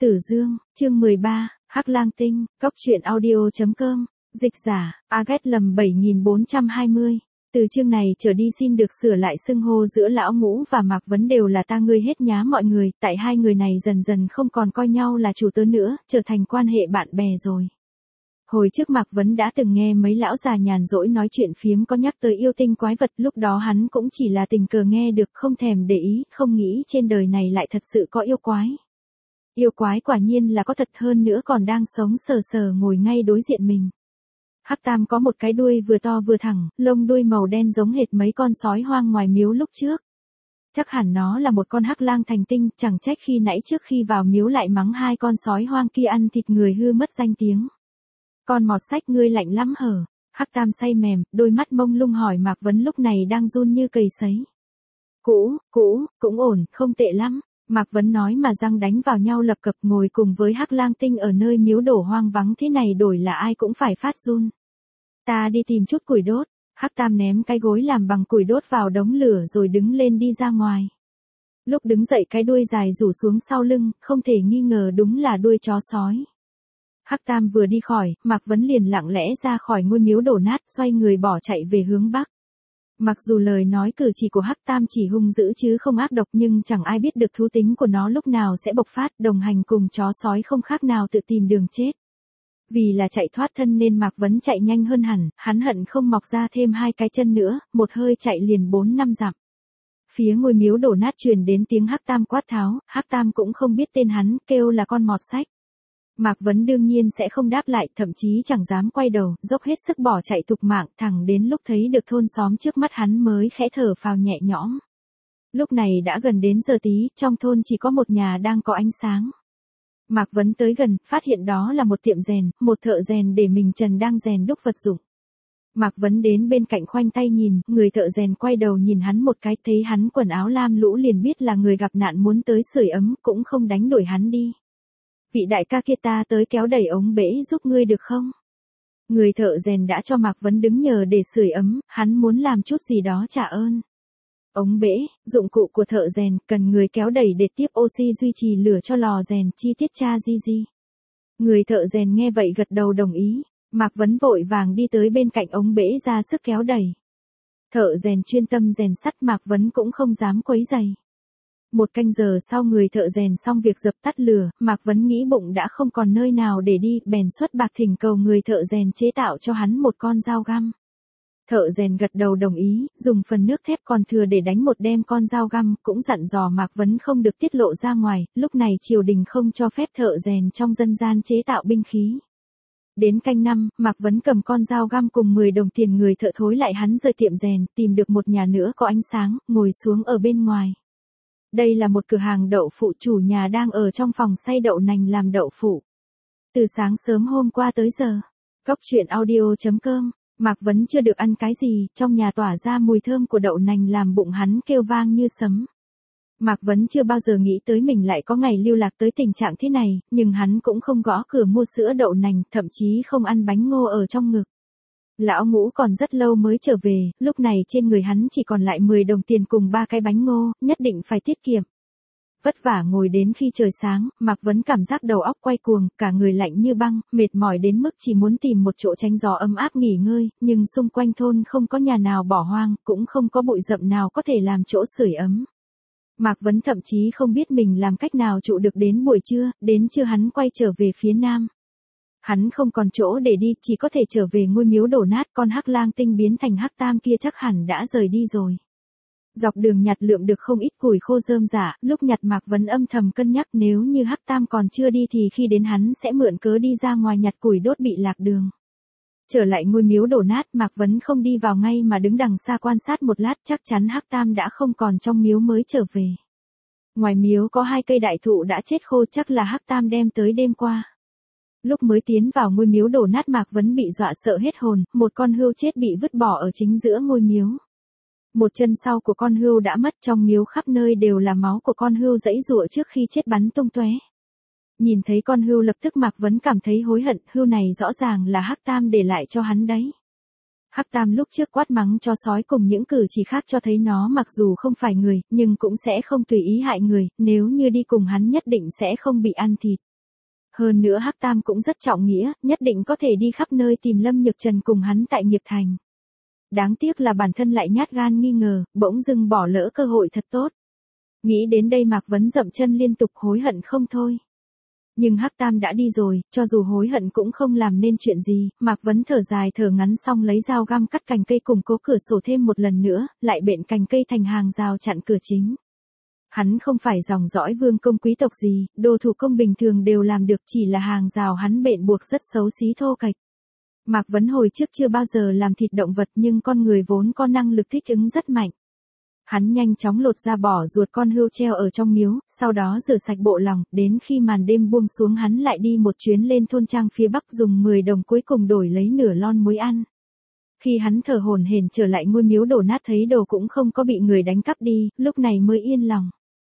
Tử Dương, chương 13, Hắc Lang Tinh, Cốc truyện audio.com, dịch giả, Aget lầm 7420. Từ chương này trở đi xin được sửa lại xưng hô giữa Lão Ngũ và Mạc Vấn đều là ta ngươi hết nhá mọi người, tại hai người này dần dần không còn coi nhau là chủ tớ nữa, trở thành quan hệ bạn bè rồi. Hồi trước Mạc Vấn đã từng nghe mấy lão già nhàn rỗi nói chuyện phiếm có nhắc tới yêu tinh quái vật, lúc đó hắn cũng chỉ là tình cờ nghe được, không thèm để ý, không nghĩ trên đời này lại thật sự có yêu quái. Yêu quái quả nhiên là có thật, hơn nữa còn đang sống sờ sờ ngồi ngay đối diện mình. Hắc Tam có một cái đuôi vừa to vừa thẳng, lông đuôi màu đen giống hệt mấy con sói hoang ngoài miếu lúc trước. Chắc hẳn nó là một con hắc lang thành tinh, chẳng trách khi nãy trước khi vào miếu lại mắng hai con sói hoang kia ăn thịt người hư mất danh tiếng. Con mọt sách ngươi lạnh lắm hở? Hắc Tam say mềm, đôi mắt mông lung hỏi Mạc Vấn lúc này đang run như cầy sấy. Cũng ổn, không tệ lắm. Mạc Vấn nói mà răng đánh vào nhau lập cập, ngồi cùng với Hắc Lang Tinh ở nơi miếu đổ hoang vắng thế này đổi là ai cũng phải phát run. Ta đi tìm chút củi đốt. Hắc Tam ném cái gối làm bằng củi đốt vào đống lửa rồi đứng lên đi ra ngoài. Lúc đứng dậy cái đuôi dài rủ xuống sau lưng, không thể nghi ngờ đúng là đuôi chó sói. Hắc Tam vừa đi khỏi, Mạc Vấn liền lặng lẽ ra khỏi ngôi miếu đổ nát, xoay người bỏ chạy về hướng bắc. Mặc dù lời nói cử chỉ của Hắc Tam chỉ hung dữ chứ không ác độc, nhưng chẳng ai biết được thú tính của nó lúc nào sẽ bộc phát, đồng hành cùng chó sói không khác nào tự tìm đường chết. Vì là chạy thoát thân nên Mạc Vấn chạy nhanh hơn hẳn, hắn hận không mọc ra thêm hai cái chân nữa, một hơi chạy liền 4-5 dặm. Phía ngôi miếu đổ nát truyền đến tiếng Hắc Tam quát tháo, Hắc Tam cũng không biết tên hắn, kêu là con mọt sách. Mạc Vấn đương nhiên sẽ không đáp lại, thậm chí chẳng dám quay đầu, dốc hết sức bỏ chạy thục mạng, thẳng đến lúc thấy được thôn xóm trước mắt hắn mới khẽ thở phào nhẹ nhõm. Lúc này đã gần đến giờ tí, trong thôn chỉ có một nhà đang có ánh sáng. Mạc Vấn tới gần, phát hiện đó là một tiệm rèn, một thợ rèn để mình trần đang rèn đúc vật dụng. Mạc Vấn đến bên cạnh khoanh tay nhìn, người thợ rèn quay đầu nhìn hắn một cái, thấy hắn quần áo lam lũ liền biết là người gặp nạn muốn tới sưởi ấm, cũng không đánh đuổi hắn đi. Vị đại ca kia, ta tới kéo đẩy ống bể giúp ngươi được không? Người thợ rèn đã cho Mạc Vấn đứng nhờ để sưởi ấm, hắn muốn làm chút gì đó trả ơn. Ống bể, dụng cụ của thợ rèn, cần người kéo đẩy để tiếp oxy duy trì lửa cho lò rèn, chi tiết cha di. Người thợ rèn nghe vậy gật đầu đồng ý, Mạc Vấn vội vàng đi tới bên cạnh ống bể ra sức kéo đẩy. Thợ rèn chuyên tâm rèn sắt, Mạc Vấn cũng không dám quấy rầy. Một canh giờ sau người thợ rèn xong việc dập tắt lửa, Mạc Vấn nghĩ bụng đã không còn nơi nào để đi, bèn xuất bạc thỉnh cầu người thợ rèn chế tạo cho hắn một con dao găm. Thợ rèn gật đầu đồng ý, dùng phần nước thép còn thừa để đánh một đem con dao găm, cũng dặn dò Mạc Vấn không được tiết lộ ra ngoài, lúc này triều đình không cho phép thợ rèn trong dân gian chế tạo binh khí. Đến canh 5, Mạc Vấn cầm con dao găm cùng 10 đồng tiền người thợ thối lại hắn rời tiệm rèn, tìm được một nhà nữa có ánh sáng, ngồi xuống ở bên ngoài. Đây là một cửa hàng đậu phụ, chủ nhà đang ở trong phòng xay đậu nành làm đậu phụ. Từ sáng sớm hôm qua tới giờ, Cốc truyện audio.com, Mạc Vấn chưa được ăn cái gì, trong nhà tỏa ra mùi thơm của đậu nành làm bụng hắn kêu vang như sấm. Mạc Vấn chưa bao giờ nghĩ tới mình lại có ngày lưu lạc tới tình trạng thế này, nhưng hắn cũng không gõ cửa mua sữa đậu nành, thậm chí không ăn bánh ngô ở trong ngực. Lão Ngũ còn rất lâu mới trở về, lúc này trên người hắn chỉ còn lại 10 đồng tiền cùng 3 cái bánh ngô, nhất định phải tiết kiệm. Vất vả ngồi đến khi trời sáng, Mạc Vấn cảm giác đầu óc quay cuồng, cả người lạnh như băng, mệt mỏi đến mức chỉ muốn tìm một chỗ tránh gió ấm áp nghỉ ngơi, nhưng xung quanh thôn không có nhà nào bỏ hoang, cũng không có bụi rậm nào có thể làm chỗ sưởi ấm. Mạc Vấn thậm chí không biết mình làm cách nào trụ được đến buổi trưa, đến trưa hắn quay trở về phía nam. Hắn không còn chỗ để đi, chỉ có thể trở về ngôi miếu đổ nát, con Hắc Lang Tinh biến thành Hắc Tam kia chắc hẳn đã rời đi rồi. Dọc đường nhặt lượm được không ít củi khô rơm rả, lúc nhặt Mạc Vấn âm thầm cân nhắc nếu như Hắc Tam còn chưa đi thì khi đến hắn sẽ mượn cớ đi ra ngoài nhặt củi đốt bị lạc đường. Trở lại ngôi miếu đổ nát, Mạc Vấn không đi vào ngay mà đứng đằng xa quan sát một lát, chắc chắn Hắc Tam đã không còn trong miếu mới trở về. Ngoài miếu có 2 cây đại thụ đã chết khô, chắc là Hắc Tam đem tới đêm qua. Lúc mới tiến vào ngôi miếu đổ nát Mạc Vấn bị dọa sợ hết hồn, một con hươu chết bị vứt bỏ ở chính giữa ngôi miếu. Một chân sau của con hươu đã mất, trong miếu khắp nơi đều là máu của con hươu giãy giụa trước khi chết bắn tung tóe. Nhìn thấy con hươu lập tức Mạc Vấn cảm thấy hối hận, hươu này rõ ràng là Hắc Tam để lại cho hắn đấy. Hắc Tam lúc trước quát mắng cho sói cùng những cử chỉ khác cho thấy nó mặc dù không phải người, nhưng cũng sẽ không tùy ý hại người, nếu như đi cùng hắn nhất định sẽ không bị ăn thịt. Hơn nữa Hắc Tam cũng rất trọng nghĩa, nhất định có thể đi khắp nơi tìm Lâm Nhược Trần cùng hắn tại Nghiệp Thành. Đáng tiếc là bản thân lại nhát gan nghi ngờ, bỗng dưng bỏ lỡ cơ hội thật tốt. Nghĩ đến đây Mạc Vấn dậm chân liên tục hối hận không thôi. Nhưng Hắc Tam đã đi rồi, cho dù hối hận cũng không làm nên chuyện gì, Mạc Vấn thở dài thở ngắn xong lấy dao găm cắt cành cây củng cố cửa sổ thêm một lần nữa, lại bện cành cây thành hàng rào chặn cửa chính. Hắn không phải dòng dõi vương công quý tộc gì, đồ thủ công bình thường đều làm được, chỉ là hàng rào hắn bện buộc rất xấu xí thô kệch. Mạc Vấn hồi trước chưa bao giờ làm thịt động vật nhưng con người vốn có năng lực thích ứng rất mạnh. Hắn nhanh chóng lột ra bỏ ruột con hươu treo ở trong miếu, sau đó rửa sạch bộ lòng, đến khi màn đêm buông xuống hắn lại đi một chuyến lên thôn trang phía bắc dùng 10 đồng cuối cùng đổi lấy nửa lon muối ăn. Khi hắn thở hổn hển trở lại ngôi miếu đổ nát thấy đồ cũng không có bị người đánh cắp đi, lúc này mới yên lòng.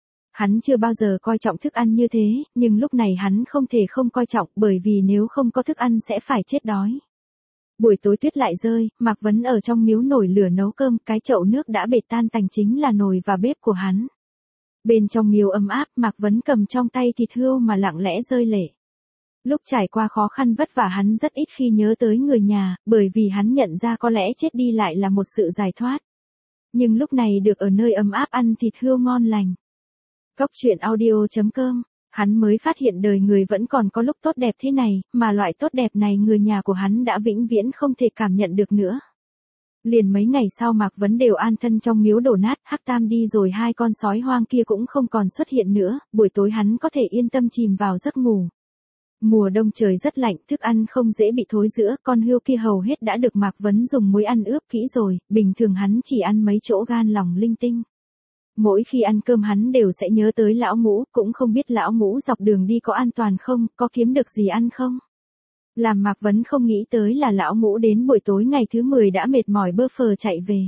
Hắn chưa bao giờ coi trọng thức ăn như thế, nhưng lúc này hắn không thể không coi trọng bởi vì nếu không có thức ăn sẽ phải chết đói. Buổi tối tuyết lại rơi, Mạc Vấn ở trong miếu nổi lửa nấu cơm, cái chậu nước đã bệt tan tành chính là nồi và bếp của hắn. Bên trong miếu ấm áp, Mạc Vấn cầm trong tay thịt hươu mà lặng lẽ rơi lệ. Lúc trải qua khó khăn vất vả hắn rất ít khi nhớ tới người nhà, bởi vì hắn nhận ra có lẽ chết đi lại là một sự giải thoát. Nhưng lúc này được ở nơi ấm áp ăn thịt hươu ngon lành. Cốc truyện audio.com, hắn mới phát hiện đời người vẫn còn có lúc tốt đẹp thế này, mà loại tốt đẹp này người nhà của hắn đã vĩnh viễn không thể cảm nhận được nữa. Liền mấy ngày sau Mạc Vấn đều an thân trong miếu đổ nát, Hắc Tam đi rồi hai con sói hoang kia cũng không còn xuất hiện nữa, buổi tối hắn có thể yên tâm chìm vào giấc ngủ. Mùa đông trời rất lạnh, thức ăn không dễ bị thối rữa, con hươu kia hầu hết đã được Mạc Vấn dùng muối ăn ướp kỹ rồi, bình thường hắn chỉ ăn mấy chỗ gan lòng linh tinh. Mỗi khi ăn cơm hắn đều sẽ nhớ tới lão Ngũ, cũng không biết lão Ngũ dọc đường đi có an toàn không, có kiếm được gì ăn không. Làm Mạc Vấn không nghĩ tới là lão Ngũ đến buổi tối ngày thứ 10 đã mệt mỏi bơ phờ chạy về.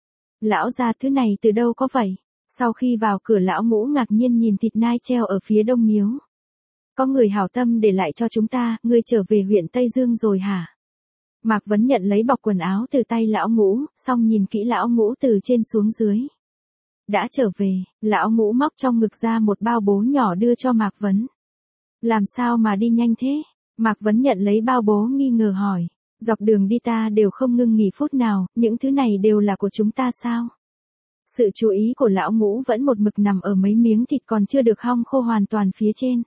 Lão gia thứ này từ đâu có vậy? Sau khi vào cửa lão Ngũ ngạc nhiên nhìn thịt nai treo ở phía đông miếu. Có người hảo tâm để lại cho chúng ta, ngươi trở về huyện Tây Dương rồi hả? Mạc Vấn nhận lấy bọc quần áo từ tay lão Ngũ, xong nhìn kỹ lão Ngũ từ trên xuống dưới. Đã trở về, lão Ngũ móc trong ngực ra một bao bố nhỏ đưa cho Mạc Vấn. Làm sao mà đi nhanh thế? Mạc Vấn nhận lấy bao bố nghi ngờ hỏi. Dọc đường đi ta đều không ngưng nghỉ phút nào, những thứ này đều là của chúng ta sao? Sự chú ý của lão Ngũ vẫn một mực nằm ở mấy miếng thịt còn chưa được hong khô hoàn toàn phía trên.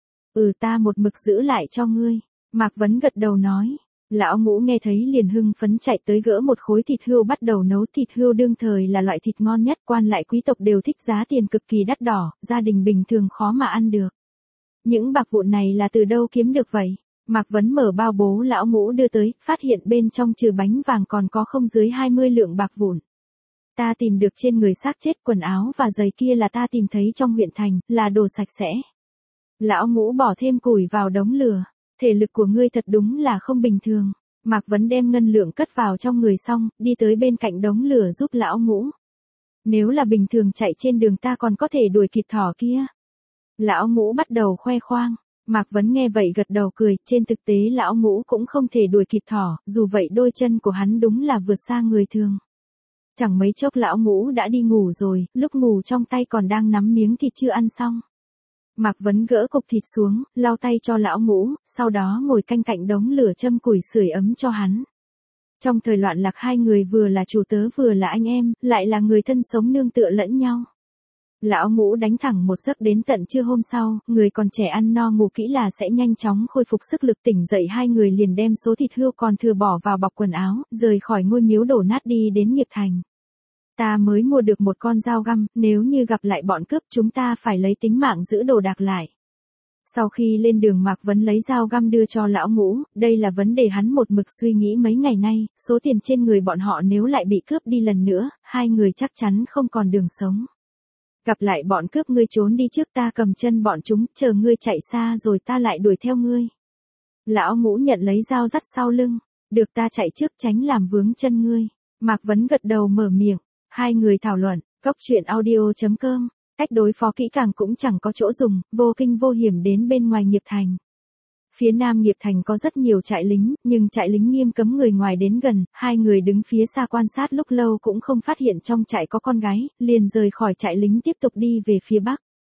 Ta một mực giữ lại cho ngươi. Mạc Vấn gật đầu nói. Lão Ngũ nghe thấy liền hưng phấn chạy tới gỡ một khối thịt hươu bắt đầu nấu. Thịt hươu đương thời là loại thịt ngon nhất, quan lại quý tộc đều thích, giá tiền cực kỳ đắt đỏ, gia đình bình thường khó mà ăn được. Những bạc vụn này là từ đâu kiếm được vậy? Mạc Vấn mở bao bố lão Ngũ đưa tới, phát hiện bên trong trừ bánh vàng còn có không dưới 20 lượng bạc vụn. Ta tìm được trên người xác chết, quần áo và giày kia là ta tìm thấy trong huyện thành, là đồ sạch sẽ. Lão Ngũ bỏ thêm củi vào đống lửa. Thể lực của ngươi thật đúng là không bình thường. Mạc Vấn đem ngân lượng cất vào trong người xong, đi tới bên cạnh đống lửa giúp lão Ngũ. Nếu là bình thường chạy trên đường ta còn có thể đuổi kịp thỏ kia. Lão Ngũ bắt đầu khoe khoang. Mạc Vấn nghe vậy gật đầu cười, trên thực tế lão Ngũ cũng không thể đuổi kịp thỏ, dù vậy đôi chân của hắn đúng là vượt xa người thường. Chẳng mấy chốc lão Ngũ đã đi ngủ rồi, lúc ngủ trong tay còn đang nắm miếng thịt chưa ăn xong. Mạc Vấn gỡ cục thịt xuống, lau tay cho lão Ngũ, sau đó ngồi canh cạnh đống lửa châm củi sưởi ấm cho hắn. Trong thời loạn lạc hai người vừa là chủ tớ vừa là anh em, lại là người thân sống nương tựa lẫn nhau. Lão Ngũ đánh thẳng một giấc đến tận trưa hôm sau, người còn trẻ ăn no ngủ kỹ là sẽ nhanh chóng khôi phục sức lực, tỉnh dậy hai người liền đem số thịt hươu còn thừa bỏ vào bọc quần áo, rời khỏi ngôi miếu đổ nát đi đến Nghiệp Thành. Ta mới mua được một con dao găm, nếu như gặp lại bọn cướp chúng ta phải lấy tính mạng giữ đồ đạc lại. Sau khi lên đường Mạc Vấn lấy dao găm đưa cho lão Ngũ, đây là vấn đề hắn một mực suy nghĩ mấy ngày nay, số tiền trên người bọn họ nếu lại bị cướp đi lần nữa, hai người chắc chắn không còn đường sống. Gặp lại bọn cướp ngươi trốn đi trước, ta cầm chân bọn chúng, chờ ngươi chạy xa rồi ta lại đuổi theo ngươi. Lão Ngũ nhận lấy dao dắt sau lưng, được ta chạy trước tránh làm vướng chân ngươi. Mạc Vấn gật đầu mở miệng. Hai người thảo luận, cốc truyện audio.com, cách đối phó kỹ càng cũng chẳng có chỗ dùng, vô kinh vô hiểm đến bên ngoài Nghiệp Thành. Phía nam Nghiệp Thành có rất nhiều trại lính, nhưng trại lính nghiêm cấm người ngoài đến gần, hai người đứng phía xa quan sát lúc lâu cũng không phát hiện trong trại có con gái, liền rời khỏi trại lính tiếp tục đi về phía bắc.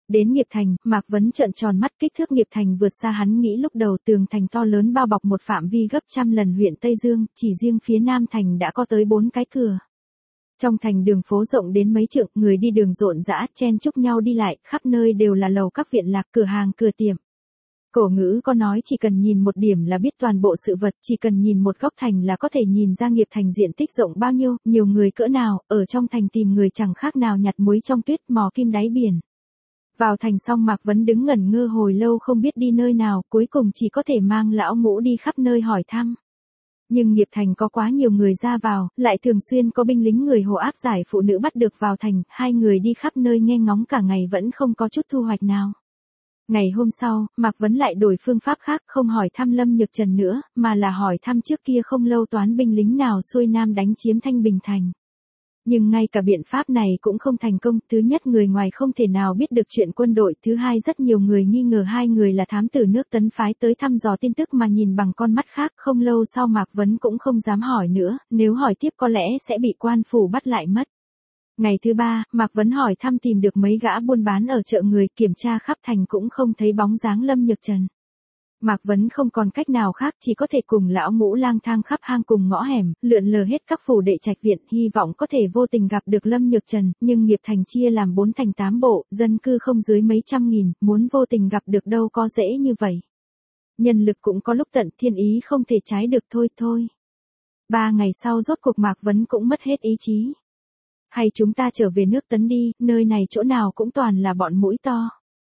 Đến Nghiệp Thành, Mạc Vấn trợn tròn mắt, kích thước Nghiệp Thành vượt xa hắn nghĩ lúc đầu, tường thành to lớn bao bọc một phạm vi gấp trăm lần huyện Tây Dương, chỉ riêng phía Nam Thành đã có tới 4 cái cửa. Trong thành đường phố rộng đến mấy trượng, người đi đường rộn rã, chen chúc nhau đi lại, khắp nơi đều là lầu các viện lạc, cửa hàng, cửa tiệm. Cổ ngữ có nói chỉ cần nhìn một điểm là biết toàn bộ sự vật, chỉ cần nhìn một góc thành là có thể nhìn ra Nghiệp Thành diện tích rộng bao nhiêu, nhiều người cỡ nào, ở trong thành tìm người chẳng khác nào nhặt muối trong tuyết, mò kim đáy biển. Vào thành xong Mạc Vấn đứng ngẩn ngơ hồi lâu không biết đi nơi nào, cuối cùng chỉ có thể mang lão ngũ đi khắp nơi hỏi thăm. Nhưng Nghiệp Thành có quá nhiều người ra vào, lại thường xuyên có binh lính người Hồ áp giải phụ nữ bắt được vào thành, hai người đi khắp nơi nghe ngóng cả ngày vẫn không có chút thu hoạch nào. Ngày hôm sau, Mạc Vấn lại đổi phương pháp khác, không hỏi thăm Lâm Nhược Trần nữa, mà là hỏi thăm trước kia không lâu toán binh lính nào xuôi nam đánh chiếm Thanh Bình Thành. Nhưng ngay cả biện pháp này cũng không thành công, thứ nhất người ngoài không thể nào biết được chuyện quân đội, thứ hai rất nhiều người nghi ngờ hai người là thám tử nước Tấn phái tới thăm dò tin tức mà nhìn bằng con mắt khác, không lâu sau Mạc Vấn cũng không dám hỏi nữa, nếu hỏi tiếp có lẽ sẽ bị quan phủ bắt lại mất. Ngày thứ ba, Mạc Vấn hỏi thăm tìm được mấy gã buôn bán ở chợ người, kiểm tra khắp thành cũng không thấy bóng dáng Lâm Nhược Trần. Mạc Vấn không còn cách nào khác, chỉ có thể cùng lão ngũ lang thang khắp hang cùng ngõ hẻm, lượn lờ hết các phủ đệ trạch viện, hy vọng có thể vô tình gặp được Lâm Nhược Trần, nhưng Nghiệp Thành chia làm 4 thành 8 bộ, dân cư không dưới mấy trăm nghìn, muốn vô tình gặp được đâu có dễ như vậy. Nhân lực cũng có lúc tận, thiên ý không thể trái được thôi. 3 ngày sau rốt cuộc Mạc Vấn cũng mất hết ý chí. Hay chúng ta trở về nước Tấn đi, nơi này chỗ nào cũng toàn là bọn mũi to.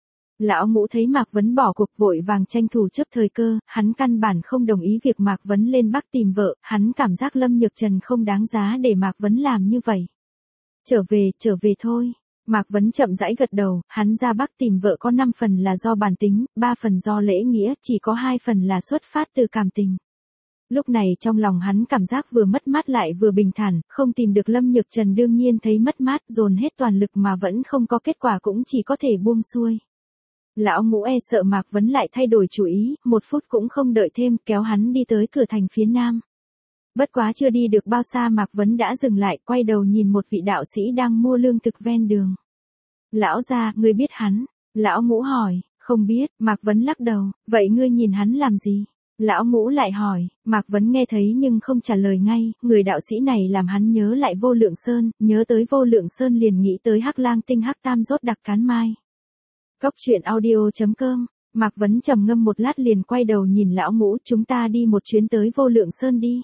Lão ngũ thấy Mạc Vấn bỏ cuộc vội vàng tranh thủ chấp thời cơ, hắn căn bản không đồng ý việc Mạc Vấn lên Bắc tìm vợ, hắn cảm giác Lâm Nhược Trần không đáng giá để Mạc Vấn làm như vậy. Trở về thôi. Mạc Vấn chậm rãi gật đầu, hắn ra Bắc tìm vợ có 5 phần là do bản tính, 3 phần do lễ nghĩa, chỉ có 2 phần là xuất phát từ cảm tình. Lúc này trong lòng hắn cảm giác vừa mất mát lại vừa bình thản, không tìm được Lâm Nhược Trần đương nhiên thấy mất mát, dồn hết toàn lực mà vẫn không có kết quả cũng chỉ có thể buông xuôi. Lão ngũ e sợ Mạc Vấn lại thay đổi chủ ý, 1 phút cũng không đợi thêm, kéo hắn đi tới cửa thành phía nam. Bất quá chưa đi được bao xa Mạc Vấn đã dừng lại, quay đầu nhìn một vị đạo sĩ đang mua lương thực ven đường. Lão gia, ngươi biết hắn? Lão ngũ hỏi, không biết, Mạc Vấn lắc đầu, vậy ngươi nhìn hắn làm gì? Lão ngũ lại hỏi, Mạc Vấn nghe thấy nhưng không trả lời ngay, người đạo sĩ này làm hắn nhớ lại Vô Lượng Sơn, nhớ tới Vô Lượng Sơn liền nghĩ tới Hắc Lang Tinh Hắc Tam Rốt Đặc Cán Mai. Cốc truyện audio.com, Mạc Vấn trầm ngâm một lát liền quay đầu nhìn lão ngũ, chúng ta đi một chuyến tới Vô Lượng Sơn đi.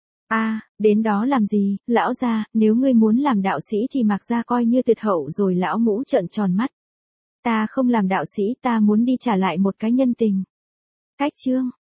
Đến đó làm gì, lão gia, nếu ngươi muốn làm đạo sĩ thì Mạc gia coi như tuyệt hậu rồi. Lão ngũ trợn tròn mắt. Ta không làm đạo sĩ, ta muốn đi trả lại một cái nhân tình. Cách chương.